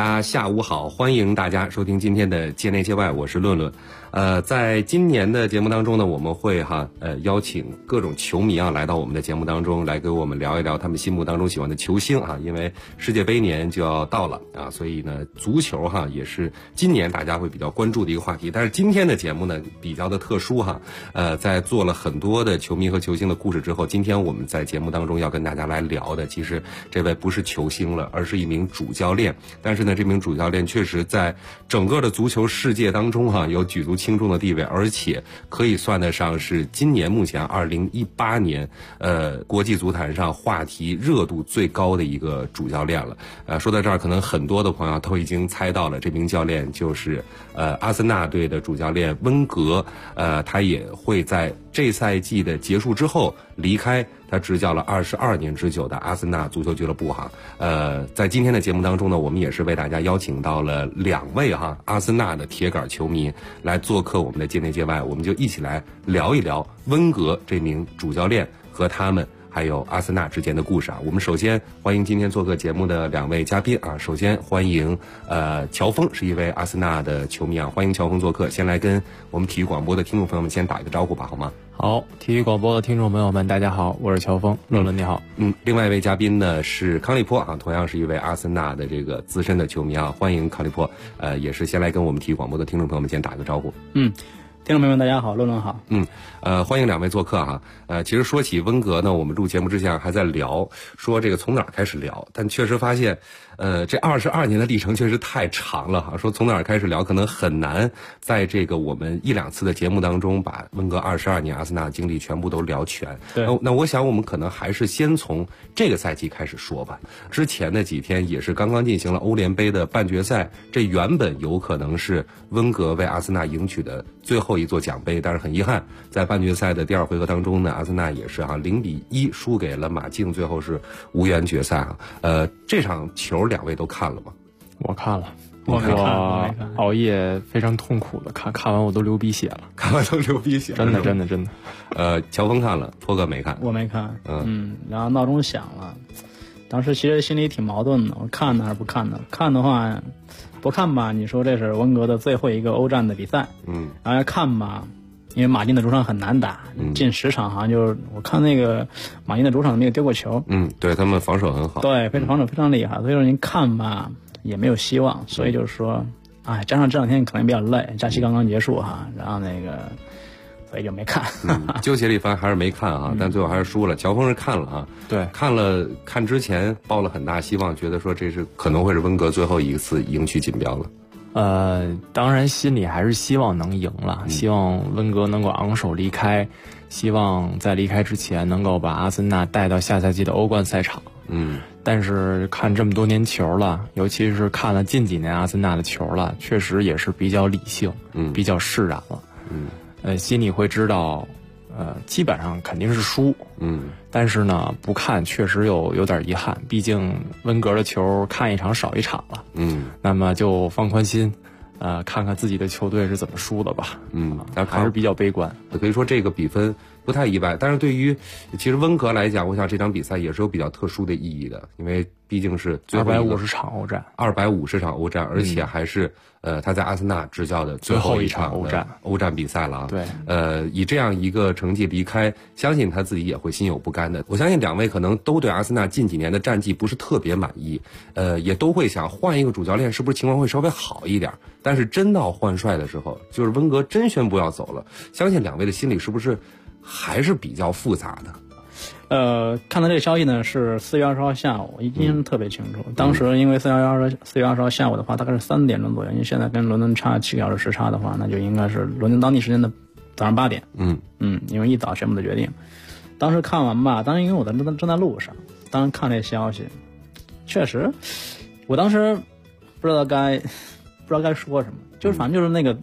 家下午好，欢迎大家收听今天的界内界外，我是论论。在今年的节目当中呢，我们会邀请各种球迷来到我们的节目当中来给我们聊一聊他们心目当中喜欢的球星因为世界杯年就要到了所以呢足球也是今年大家会比较关注的一个话题。但是今天的节目呢比较的特殊在做了很多的球迷和球星的故事之后，今天我们在节目当中要跟大家来聊的，其实这位不是球星了，而是一名主教练。但是呢，这名主教练确实在整个的足球世界当中有举足轻重的地位，而且可以算得上是今年目前2018年国际足坛上话题热度最高的一个主教练了。说到这儿，可能很多的朋友都已经猜到了，这名教练就是阿森纳队的主教练温格。他也会在这赛季的结束之后离开他执教了22年之久的阿森纳足球俱乐部在今天的节目当中呢，我们也是为大家邀请到了2位阿森纳的铁杆球迷来做客我们的界内界外，我们就一起来聊一聊温格这名主教练和他们还有阿森纳之间的故事我们首先欢迎今天做客节目的2位嘉宾首先欢迎乔峰，是一位阿森纳的球迷欢迎乔峰做客。先来跟我们体育广播的听众朋友们先打一个招呼吧，好吗？ 好，体育广播的听众朋友们大家好，我是乔峰。论论你好。 另外一位嘉宾呢是康利波同样是一位阿森纳的这个资深的球迷欢迎康利波。也是先来跟我们体育广播的听众朋友们先打个招呼。 听众朋友们大家好，论论好。 欢迎2位做客其实说起温格呢，我们录节目之前还在聊说这个从哪儿开始聊，但确实发现这22年的历程确实太长了说从哪儿开始聊可能很难在这个我们1-2次的节目当中把温格22年阿森纳的经历全部都聊全。 对， 那我想我们可能还是先从这个赛季开始说吧。之前的几天也是刚刚进行了欧联杯的半决赛，这原本有可能是温格为阿森纳赢取的最后一座奖杯，但是很遗憾在半决赛的第2回合当中呢，阿森纳也是0-1输给了马竞，最后是无缘决赛这场球2位都看了吗？ 我看了， 我没看熬夜非常痛苦的看完我都流鼻血了， 看完都流鼻血， 真的。 乔峰看了，托哥没看。 我没看。然后闹钟响了，当时其实心里挺矛盾的，我看呢还是不看呢？看的话不看吧，你说这是温格的最后一个欧战的比赛，然后看吧，因为马竞的主场很难打，近10场好像就是我看那个马竞的主场没有丢过球， 对，他们防守很好， 对，防守非常厉害，所以说您看吧也没有希望，所以就是说，加上这2天可能比较累，假期刚刚结束然后所以就没看， 纠结了一番还是没看但最后还是输了。乔峰是看了对， 看之前抱了很大希望，觉得说这是可能会是温格最后一次赢取锦标了。 当然心里还是希望能赢了，希望温格能够昂首离开，希望在离开之前能够把阿森纳带到下赛季的欧冠赛场。但是看这么多年球了，尤其是看了近几年阿森纳的球了，确实也是比较理性，比较释然了。心里会知道，基本上肯定是输。但是呢，不看确实有点遗憾，毕竟温格的球看一场少一场了。那么就放宽心，看看自己的球队是怎么输的吧。但还是比较悲观。 可以说这个比分不太意外，但是对于其实温格来讲，我想这场比赛也是有比较特殊的意义的，因为毕竟是最后 250场欧战 ，250场欧战，而且还是他在阿森纳执教的最后一场欧战比赛了对， 以这样一个成绩离开，相信他自己也会心有不甘的。我相信2位可能都对阿森纳近几年的战绩不是特别满意，也都会想换一个主教练是不是情况会稍微好一点。但是真到换帅的时候，就是温格真宣布要走了，相信2位的心里是不是还是比较复杂的？ 看到这个消息呢，是4月20号下午，印象特别清楚。当时因为4月20号下午的话，大概是3点钟左右，因为现在跟伦敦差7个小时时差的话，那就应该是伦敦当地时间的早上8点。因为一早宣布的决定。当时看完吧，当时因为我正在路上，当时看这消息，确实，我当时不知道该说什么，就是反正就是那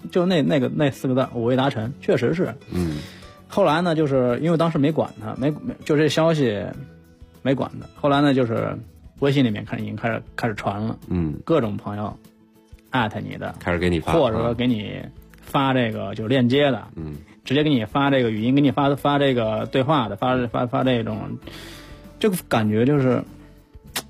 4个字五味杂陈，确实是。后来呢，就是因为当时没管他，没就这消息没管他。后来呢，就是微信里面已经开始传了，各种朋友艾特你的， 开始给你发， 或者说给你发这个就链接的，直接给你发这个语音，给你发这个对话的，发这种，这个感觉就是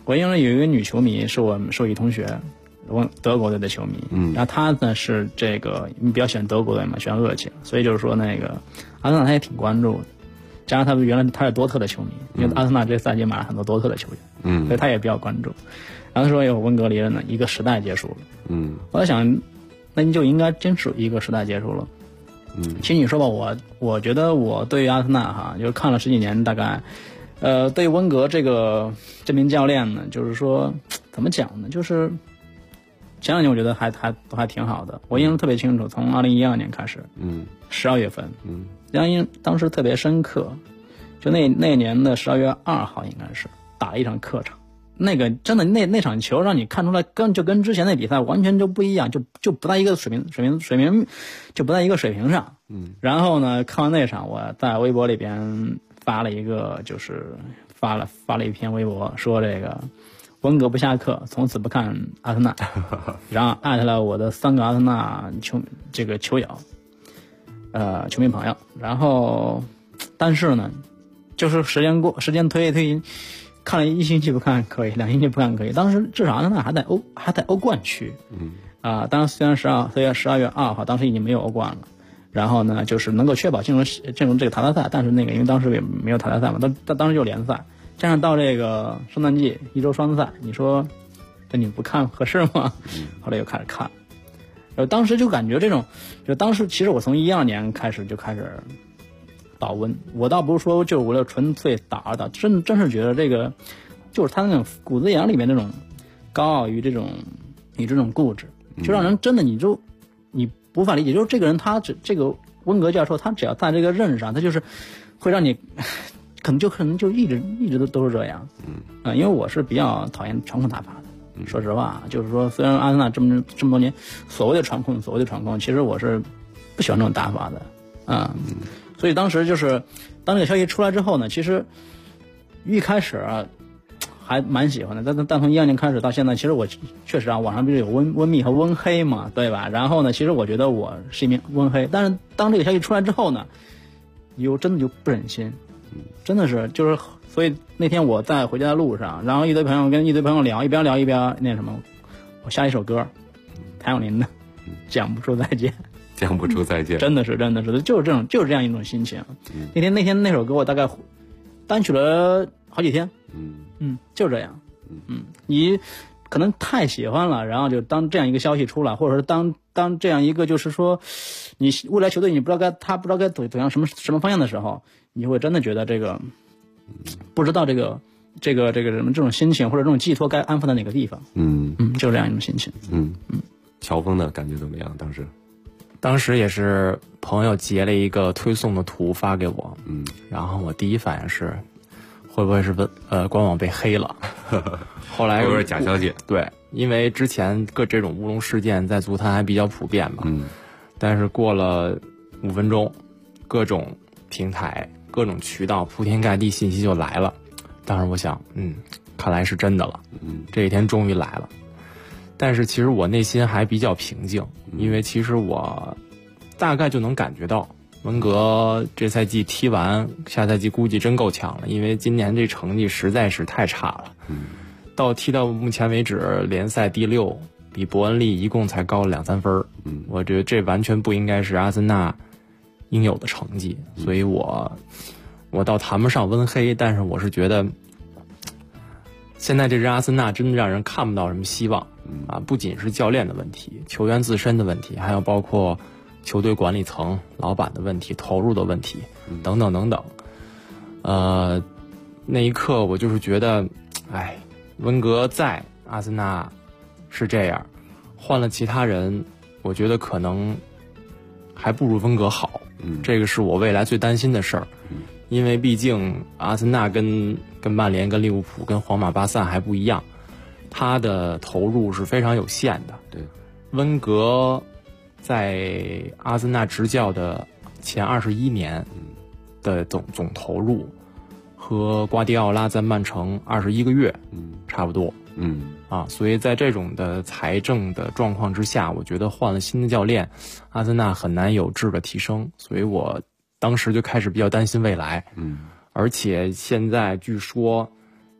我因为有一个女球迷是我一同学，德国队的球迷，然后她呢是这个比较喜欢德国队嘛，喜欢热情，所以就是说那个阿森纳他也挺关注的，加上他原来他是多特的球迷，因为阿森纳这赛季买了很多多特的球员，所以他也比较关注。然后说有温格离了呢，一个时代结束了，我在想，那你就应该真是一个时代结束了。其实你说吧，我觉得我对于阿森纳哈，就是看了十几年，大概，对于温格这名教练呢，就是说怎么讲呢？就是前两年我觉得都还挺好的，我印象特别清楚，从2012年开始，12月份，当时特别深刻，就那年的12月2号应该是打了一场客场。那个真的那场球让你看出来跟之前那比赛完全就不一样，就不在一个水平就不在一个水平上。然后呢，看完那场，我在微博里边发了一个，就是发了一篇微博，说这个温格不下课，从此不看阿森纳，然后艾特了我的3个阿森纳球友，球迷朋友。然后，但是呢，就是时间推。看了1星期不看可以，2星期不看可以。当时至少阿森纳还在欧冠区，当然虽然12月2号当时已经没有欧冠了，然后呢就是能够确保进入这个淘汰赛，但是因为当时也没有淘汰赛嘛，当时就联赛，加上到这个圣诞季1周双赛，你说这你不看合适吗？后来又开始看，当时就感觉就当时其实我从12年开始就开始保温，我倒不是说就为了纯粹打，真是觉得这个就是他那种骨子眼里面那种高傲与这种固执，就让人真的你无法理解，就是这个人这个温格教授他只要在这个任上，他就是会让你可能就一直都是这样，因为我是比较讨厌传控打法的，说实话，就是说虽然阿森纳这么多年所谓的传控，其实我是不喜欢这种打法的，所以当时就是当这个消息出来之后呢，其实一开始还蛮喜欢的，但从12年开始到现在，其实我确实网上不是有温密和温黑嘛，对吧？然后呢，其实我觉得我是一名温黑，但是当这个消息出来之后呢，真的就不忍心，真的是就是，所以那天我在回家的路上，然后跟一堆朋友聊，一边聊一边那什么，我下一首歌，谭咏麟的《讲不出再见》。 讲不出再见， 真的是，就是这样一种心情。那天那首歌我大概单曲了好几天，就这样，你可能太喜欢了，然后就当这样一个消息出来，或者是当这样一个就是说，你未来球队你不知道该走向什么方向的时候，你就会真的觉得这个不知道这个什么这种心情或者这种寄托该安放在哪个地方，就这样一种心情。 乔峰的感觉怎么样？ 当时也是朋友截了一个推送的图发给我，然后我第一反应是，会不会是官网被黑了？后来有点假消息。 对，因为之前这种乌龙事件在足坛还比较普遍嘛，但是过了5分钟，各种平台、各种渠道铺天盖地信息就来了。当时我想，看来是真的了，这一天终于来了。但是其实我内心还比较平静，因为其实我大概就能感觉到温格这赛季踢完，下赛季估计真够呛了，因为今年这成绩实在是太差了。踢到目前为止联赛第6，比伯恩利一共才高了2-3分。我觉得这完全不应该是阿森纳应有的成绩，所以我倒谈不上温黑，但是我是觉得现在这支阿森纳真的让人看不到什么希望。不仅是教练的问题，球员自身的问题，还有包括球队管理层、老板的问题、投入的问题，等等等等。那一刻我就是觉得，温格在阿森纳是这样，换了其他人，我觉得可能还不如温格好。这个是我未来最担心的事儿。因为毕竟阿森纳跟曼联、跟利物浦、跟皇马、巴萨还不一样。他的投入是非常有限的。 对， 温格在阿森纳执教的前21年的总投入和瓜迪奥拉在曼城21个月差不多。所以在这种的财政的状况之下，我觉得换了新的教练，阿森纳很难有质的提升，所以我当时就开始比较担心未来。而且现在据说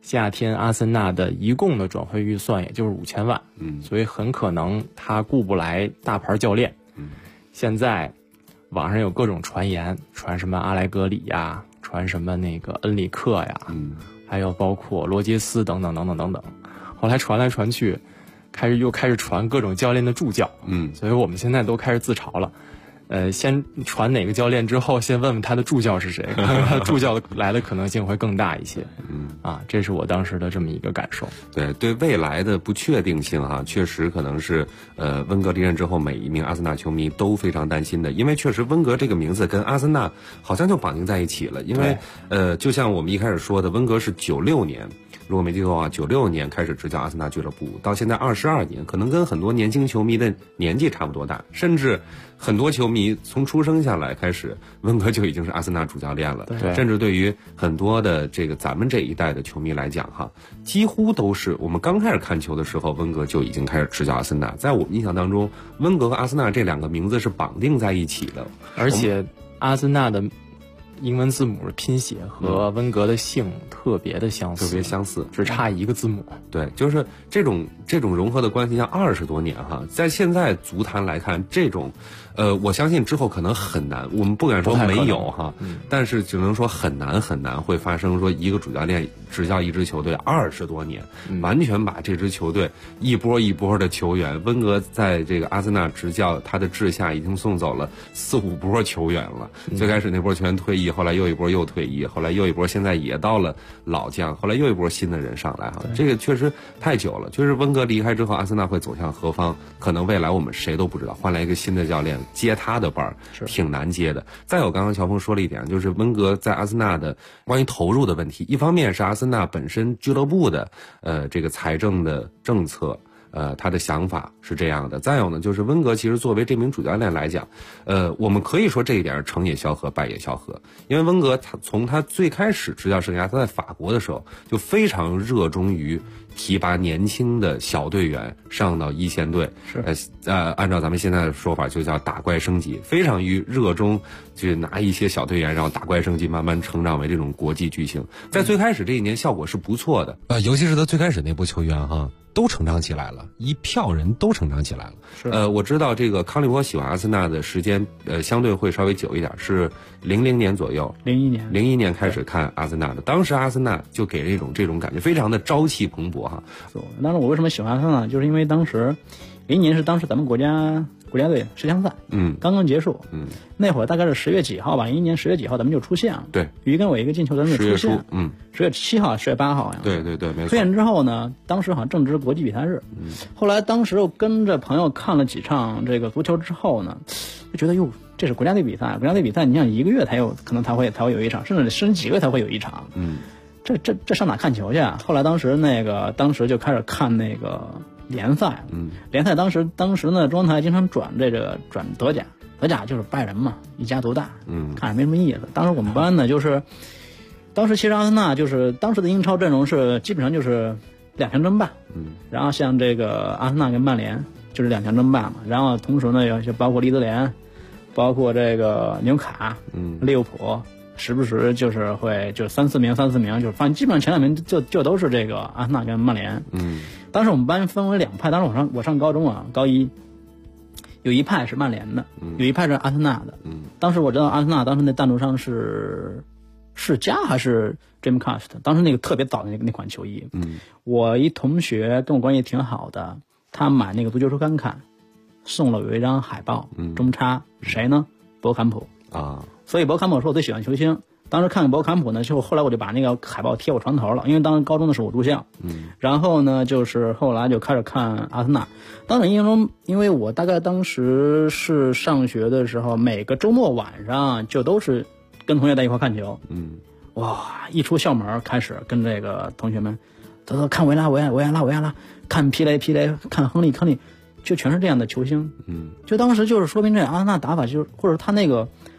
夏天阿森纳的一共的转会预算也就是5000万，所以很可能他雇不来大牌教练。现在网上有各种传言，传什么阿莱格里呀，传什么那个恩里克呀，还有包括罗杰斯等等等等等等。后来传来传去，又开始传各种教练的助教，所以我们现在都开始自嘲了。先传哪个教练之后，先问问他的助教是谁，看看他助教来的可能性会更大一些。这是我当时的这么一个感受。 对未来的不确定性确实可能是温格离任之后每一名阿森纳球迷都非常担心的，因为确实温格这个名字跟阿森纳好像就绑定在一起了。因为就像我们一开始说的，温格是96年。如果没记错的话，96年开始执教阿森纳俱乐部，到现在22年，可能跟很多年轻球迷的年纪差不多大，甚至很多球迷从出生下来开始，温格就已经是阿森纳主教练了。甚至对于很多的这个咱们这一代的球迷来讲几乎都是我们刚开始看球的时候，温格就已经开始执教阿森纳。在我们印象当中，温格和阿森纳这两个名字是绑定在一起的， 而且阿森纳的英文字母拼写和温格的姓特别的相似，只差一个字母。 对，就是这种融合的关系，像20多年在现在足坛来看，这种我相信之后可能很难，我们不敢说没有但是只能说很难会发生说一个主教练执教一支球队20多年，完全把这支球队一波一波的球员，温格在这个阿森纳执教他的治下已经送走了4、5波球员了。最开始那波球员退役，后来又一波又退役，后来又一波现在也到了老将，后来又一波新的人上来这个确实太久了。确实温格离开之后，阿森纳会走向何方，可能未来我们谁都不知道，换来一个新的教练接他的班挺难接的。再有刚刚乔峰说了一点，就是温格在阿森纳的关于投入的问题，一方面是阿森纳本身俱乐部的这个财政的政策，他的想法是这样的。再有呢，就是温格其实作为这名主教练来讲，我们可以说这一点成也萧何，败也萧何。因为温格从他最开始执教生涯，他在法国的时候就非常热衷于提拔年轻的小队员上到一线队，按照咱们现在的说法就叫打怪升级，非常热衷去拿一些小队员然后打怪升级，慢慢成长为这种国际巨星。在最开始这一年效果是不错的，尤其是他最开始那波球员都成长起来了，一票人都成长起来了。我知道这个康利波喜欢阿森纳的时间相对会稍微久一点，是00年左右，01年开始看阿森纳的。当时阿森纳就给人这种感觉，非常的朝气蓬勃当时我为什么喜欢阿森纳，就是因为当时01年是当时咱们国家队10强赛刚刚结束，那会儿大概是10月几号吧，01年10月几号咱们就出现了。对，于根伟一个进球咱们就出现。10月7号10月8号好像。 对，没错。 出现之后呢，当时好像正值国际比赛日，后来当时又跟着朋友看了几场这个足球之后呢，就觉得这是国家队比赛，你想1个月可能才会有一场，甚至几个月才会有一场。这上哪看球去啊？后来当时就开始看那个联赛，联赛当时呢，中央台经常转德甲，德甲就是拜仁嘛，一家独大，看着没什么意思。当时我们班呢，当时其实阿森纳就是当时的英超阵容是基本上就是2强争霸，然后像这个阿森纳跟曼联就是2强争霸嘛，然后同时呢就包括利兹联，包括这个纽卡，利物浦。时不时就是会3、4名，就是反正基本上前2名就都是这个阿森纳跟曼联。当时我们班分为2派，当时我上高中高一，有一派是曼联的，有一派是阿森纳的。当时我知道阿森纳当时那赞助商是世嘉还是 Dreamcast， 当时那个特别早的那款球衣。我一同学跟我关系挺好的，他买那个足球周刊看，送了我一张海报，中插谁呢？博坎普所以博坎普是我最喜欢球星。当时看博坎普呢，后来我就把那个海报贴我床头了，因为当时高中的时候我住校。然后呢，就是后来就开始看阿森纳。当时印象中，因为我大概当时是上学的时候，每个周末晚上就都是跟同学在一块看球。一出校门开始跟这个同学们，走看维埃拉，看皮雷，看亨利，就全是这样的球星。就当时就是说明这阿森纳打法或者他那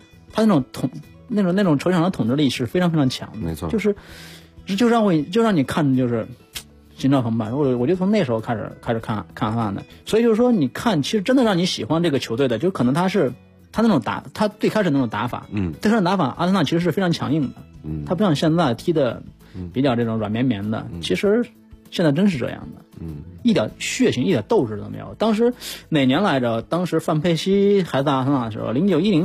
种球场的统治力是非常非常强的。 没错， 就让你看就是心潮澎湃。我就从那时候开始看阿森纳的。所以就是说你看，其实真的让你喜欢这个球队的，就可能他最开始那种打法，最开始打法阿森纳其实是非常强硬的。他不像现在踢的比较这种软绵绵的。其实现在真是这样的，一点血性、一点斗志都没有。当时哪年来着？当时范佩西还在阿森纳的时候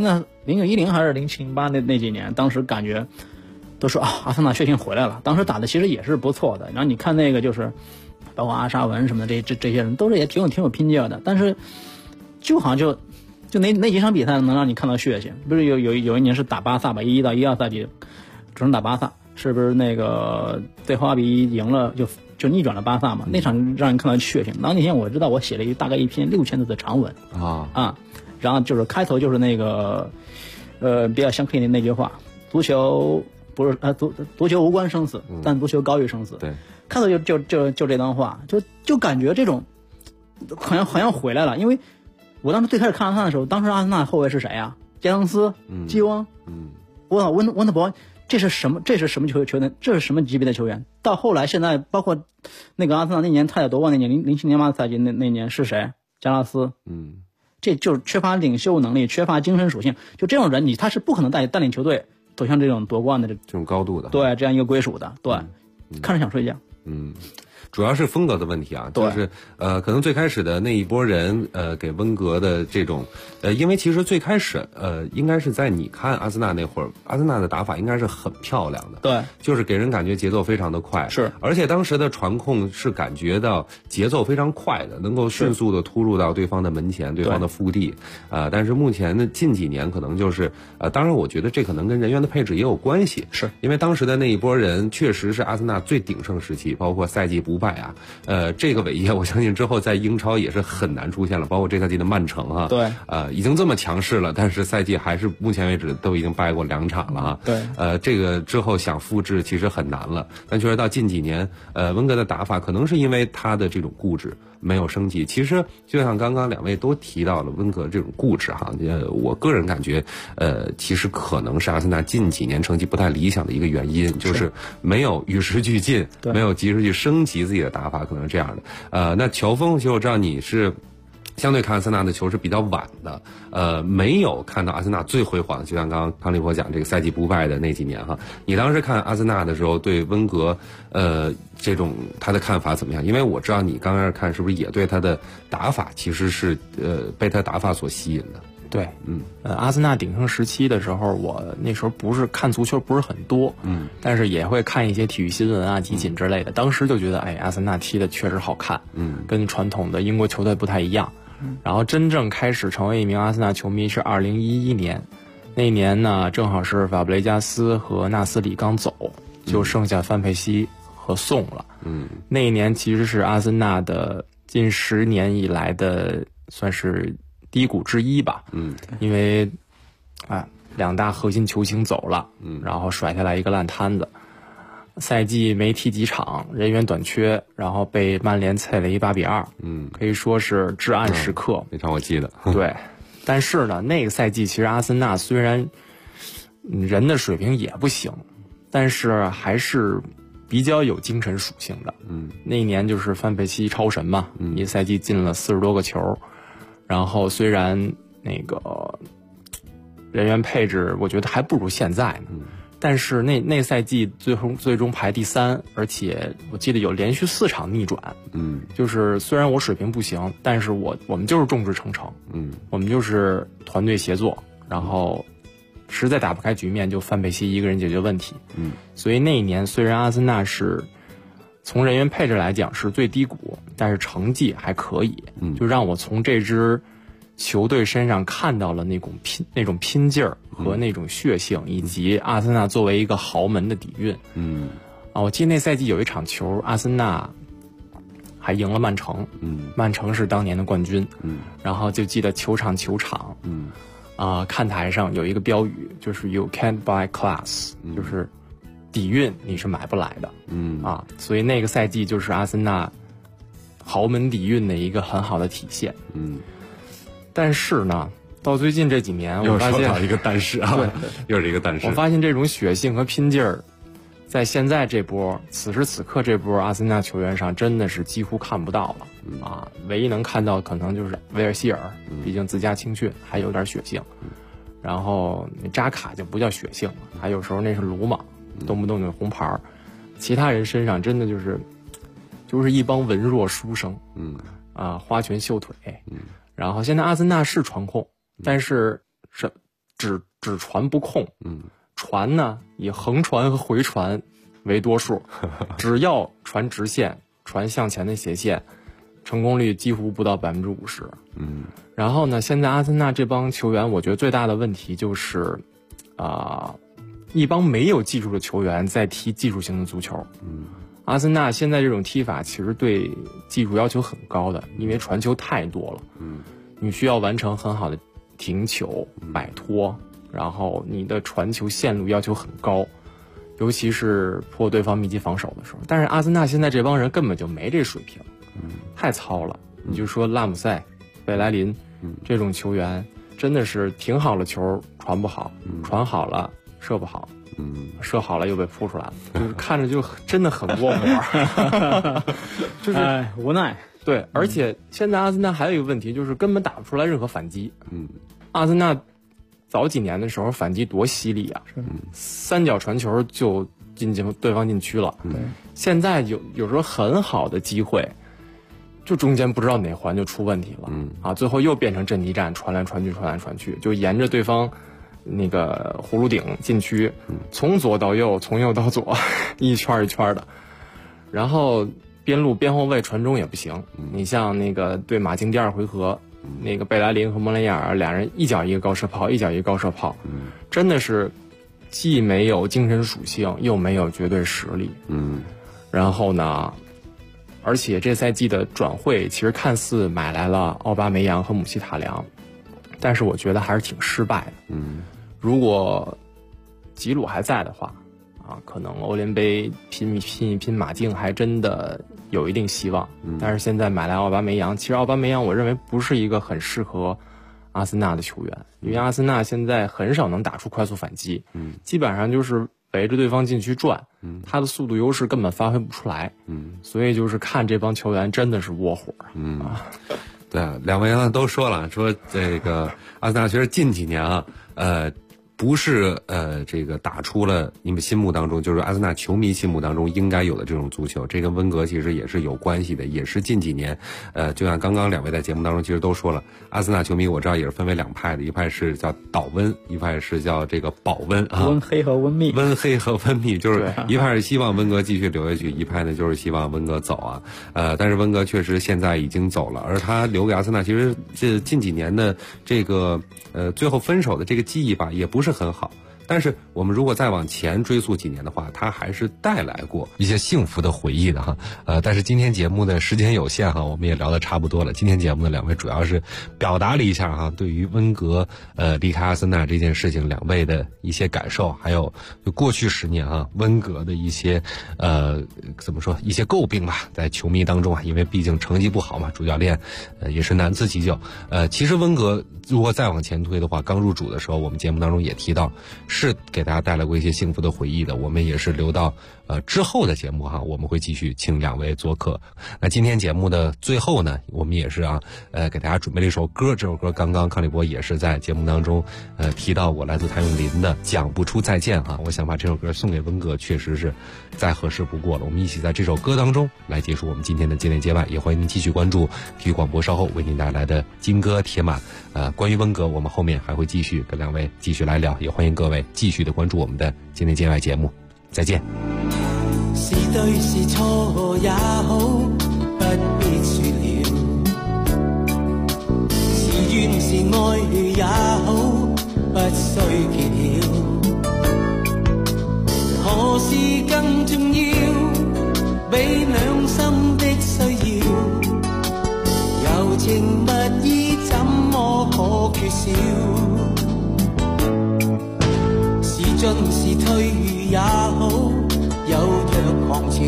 ，0910还是0708那几年，当时感觉都说阿森纳血性回来了。当时打的其实也是不错的。然后你看那个就是包括阿沙文什么的这些人，都是也挺有拼劲的。但是就好像就那几场比赛能让你看到血性。不是有一年是打巴萨吧，11到12赛季只能打巴萨，是不是那个最后2-1赢了就逆转了巴萨嘛？那场让人看到血性。然后那天我知道我写了大概一篇6000字的长文然后就是开头就是那个比较相克的那句话：足球不是足球无关生死，但足球高于生死。 对， 开头就这段话，就感觉这种好像回来了。因为我当时最开始看阿森纳的时候，当时阿森纳后卫是谁啊？杰登斯、基翁，温特伯。这是什么球员？这是什么级别的球员？到后来，现在包括那个阿森纳那年泰夺冠那年0708赛季那年是谁？加拉斯。这就是缺乏领袖能力，缺乏精神属性。就这种人，他是不可能带领球队走向这种夺冠的这种高度的。 对，这样一个归属的。对，看着想睡觉。 主要是风格的问题啊，就是可能最开始的那一波人给温格的这种因为其实最开始应该是在你看阿森纳那会儿，阿森纳的打法应该是很漂亮的， 对， 就是给人感觉节奏非常的快， 是， 而且当时的传控是感觉到节奏非常快的，能够迅速的突入到对方的门前、对方的腹地但是目前的近几年可能就是当然我觉得这可能跟人员的配置也有关系， 是因为当时的那一波人确实是阿森纳最鼎盛时期，包括赛季不败这个伟业我相信之后在英超也是很难出现了，包括这赛季的曼城对， 已经这么强势了，但是赛季还是目前为止都已经败过2场了对， 这个之后想复制其实很难了，但确实到近几年温格的打法可能是因为他的这种固执没有升级。其实就像刚刚2位都提到了温格这种固执我个人感觉其实可能是阿森纳近几年成绩不太理想的一个原因，就是没有与时俱进，没有及时去升级自己的打法，可能是这样的。那乔峰，其实我知道你是相对看阿森纳的球是比较晚的，没有看到阿森纳最辉煌，就像刚刚康利波讲这个赛季不败的那几年你当时看阿森纳的时候，对温格这种他的看法怎么样？因为我知道你刚开始看是不是也对他的打法其实是被他打法所吸引的。 对，阿森纳鼎盛时期的时候，我那时候不是看足球不是很多，但是也会看一些体育新闻啊、集锦之类的。当时就觉得，阿森纳踢的确实好看，跟传统的英国球队不太一样。然后真正开始成为一名阿森纳球迷是2011年，那年呢正好是法布雷加斯和纳斯里刚走，就剩下范佩西和宋了。那一年其实是阿森纳的近10年以来的算是低谷之一吧，因为2大核心球星走了，然后甩下来一个烂摊子，赛季没踢几场，人员短缺，然后被曼联菜了一8-2，可以说是至暗时刻。 那场我记得。 对，但是呢，那个赛季其实阿森纳虽然人的水平也不行，但是还是比较有精神属性的。那一年就是范佩西超神嘛，一赛季进了40多个球。然后虽然那个人员配置我觉得还不如现在呢，但是那赛季最终排第3，而且我记得有连续4场逆转。就是虽然我水平不行，但是我们就是众志成城，我们就是团队协作，然后实在打不开局面就范佩西一个人解决问题。所以那一年虽然阿森纳是从人员配置来讲是最低谷，但是成绩还可以，就让我从这支球队身上看到了那种拼劲儿和那种血性，以及阿森纳作为一个豪门的底蕴。我记得那赛季有一场球，阿森纳还赢了曼城，曼城是当年的冠军，然后就记得球场，看台上有一个标语，就是 You can't buy class，就是底蕴你是买不来的，所以那个赛季就是阿森纳豪门底蕴的一个很好的体现。但是呢，到最近这几年，我发现又说到一个但是啊，又是一个但是。 我发现这种血性和拼劲儿，在现在此时此刻这波阿森纳球员上真的是几乎看不到了唯一能看到可能就是威尔希尔，毕竟自家青训还有点血性，然后扎卡就不叫血性了，还有时候那是鲁莽，动不动就红牌。 其他人身上真的就是一帮文弱书生，花拳绣腿，然后现在阿森纳是传控，但是只传不控，传呢以横传和回传为多数，只要传直线，传向前的斜线，成功率几乎不到50%。然后呢，现在阿森纳这帮球员，我觉得最大的问题就是，一帮没有技术的球员在踢技术型的足球。阿森纳现在这种踢法其实对技术要求很高的，因为传球太多了。你需要完成很好的停球、摆脱，然后你的传球线路要求很高，尤其是破对方密集防守的时候。但是阿森纳现在这帮人根本就没这水平，太糙了。你就说拉姆塞、贝莱林这种球员，真的是停好了球传不好，传好了射不好，射好了又被扑出来了，就是看着就真的很窝火，就是无奈。 对，而且现在阿森纳还有一个问题，就是根本打不出来任何反击。阿森纳早几年的时候反击多犀利啊，三角传球就进对方禁区了。现在有时候很好的机会，就中间不知道哪环就出问题了。最后又变成阵地战，传来传去，传来传去，就沿着对方那个葫芦顶禁区，从左到右，从右到左，一圈一圈的。然后边路边后卫传中也不行，你像那个对马竞第2回合，那个贝莱林和莫雷亚尔俩人一脚一个高射炮，一脚一个高射炮，真的是既没有精神属性，又没有绝对实力。然后呢，而且这赛季的转会其实看似买来了奥巴梅扬和姆希塔良，但是我觉得还是挺失败的。如果吉鲁还在的话，可能欧联杯拼一拼马竞还真的有一定希望。但是现在买来奥巴梅扬，其实奥巴梅扬我认为不是一个很适合阿森纳的球员，因为阿森纳现在很少能打出快速反击，基本上就是围着对方禁区转，他的速度优势根本发挥不出来。所以就是看这帮球员真的是窝火。 对啊，两位呢都说了，说这个阿森纳其实近几年不是这个打出了你们心目当中，就是阿森纳球迷心目当中应该有的这种足球，这跟温格其实也是有关系的，也是近几年就像刚刚两位在节目当中其实都说了，阿森纳球迷我知道也是分为两派的，一派是叫倒温，一派是叫这个保温啊， 温黑和温密， 温黑和温密，就是一派是希望温格继续留下去，一派呢就是希望温格走啊。但是温格确实现在已经走了，而他留给阿森纳其实这近几年的这个最后分手的这个记忆吧，也不是很好。但是我们如果再往前追溯几年的话，它还是带来过一些幸福的回忆的哈。但是今天节目的时间有限哈，我们也聊得差不多了。今天节目的两位主要是表达了一下哈，对于温格离开阿森纳这件事情两位的一些感受，还有就过去10年哈温格的一些怎么说一些诟病吧，在球迷当中啊，因为毕竟成绩不好嘛，主教练也是难辞其咎。其实温格如果再往前推的话，刚入主的时候，我们节目当中也提到，是给大家带来过一些幸福的回忆的。我们也是留到之后的节目哈，我们会继续请两位做客。那今天节目的最后呢，我们也是给大家准备了一首歌。这首歌刚刚康利波也是在节目当中提到过，来自谭咏麟的《讲不出再见》哈。我想把这首歌送给温格，确实是再合适不过了。我们一起在这首歌当中来结束我们今天的界内界外，也欢迎您继续关注体育广播稍后为您带来的金歌铁马。关于温格，我们后面还会继续跟两位继续来聊，也欢迎各位继续的关注我们的界内界外节目。再见。 是對是錯也好，不必說了；是怨是愛也好，不需揭曉。何事更重要？比兩心的需要，柔情蜜意怎麼可缺少？是進是退也好，有若狂潮，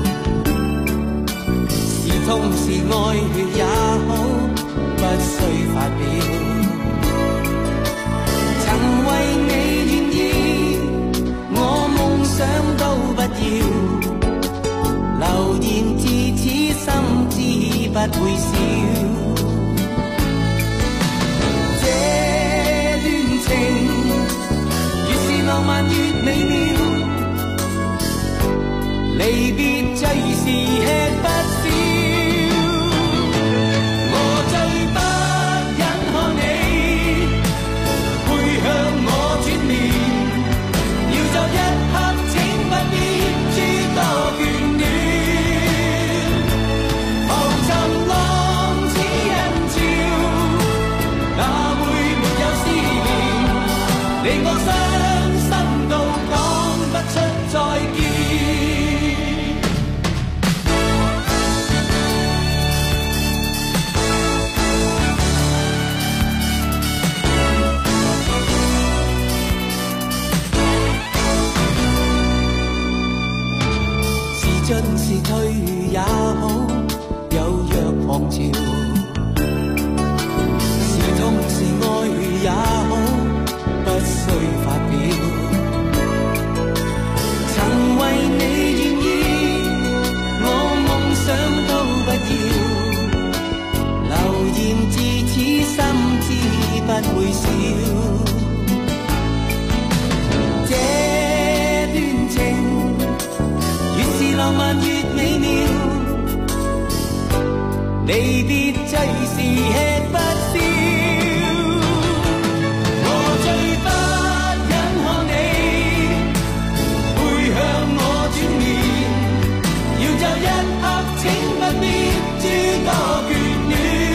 是痛是愛也好，不需發表。曾為你願意，我夢想都不要，流言自此心知不會少。這戀情越是浪漫越美妙， 笑。這段情越是浪漫越美妙，離別最是吃不消。我最不忍看你背向我轉面，要就一刻請不必諸多眷戀。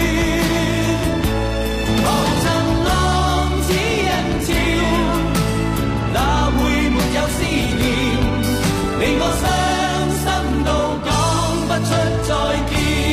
浮沉浪似人潮，哪會沒有思念，令我傷心到講不出再見。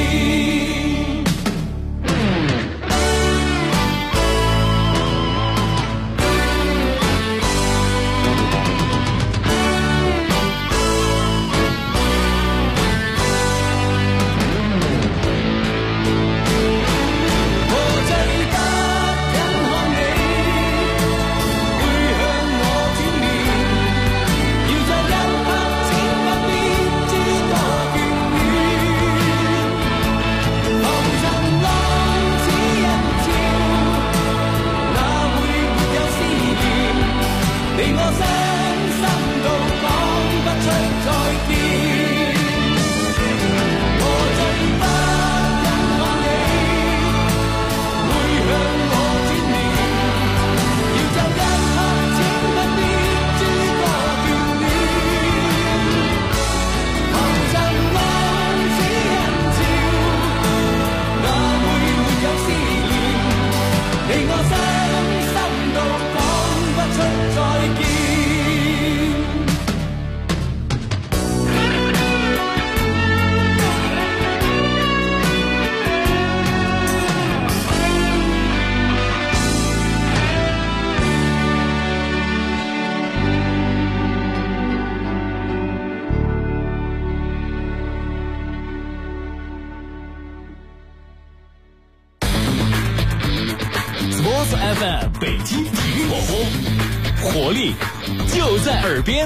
FM 北京体育广播，活力就在耳边。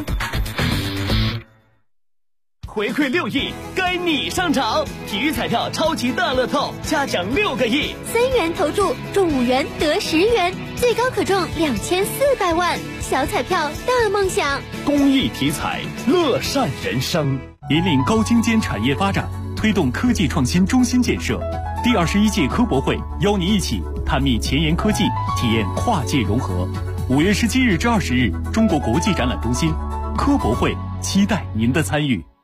回馈6亿，该你上场！体育彩票超级大乐透，嘉奖6个亿 ，3元投注中5元得10元，最高可中2400万。小彩票大梦想， 公益体彩，乐善人生。引领高精尖产业发展，推动科技创新中心建设。第21届科博会邀您一起探秘前沿科技，体验跨界融合。5月17日至20日，中国国际展览中心科博会，期待您的参与。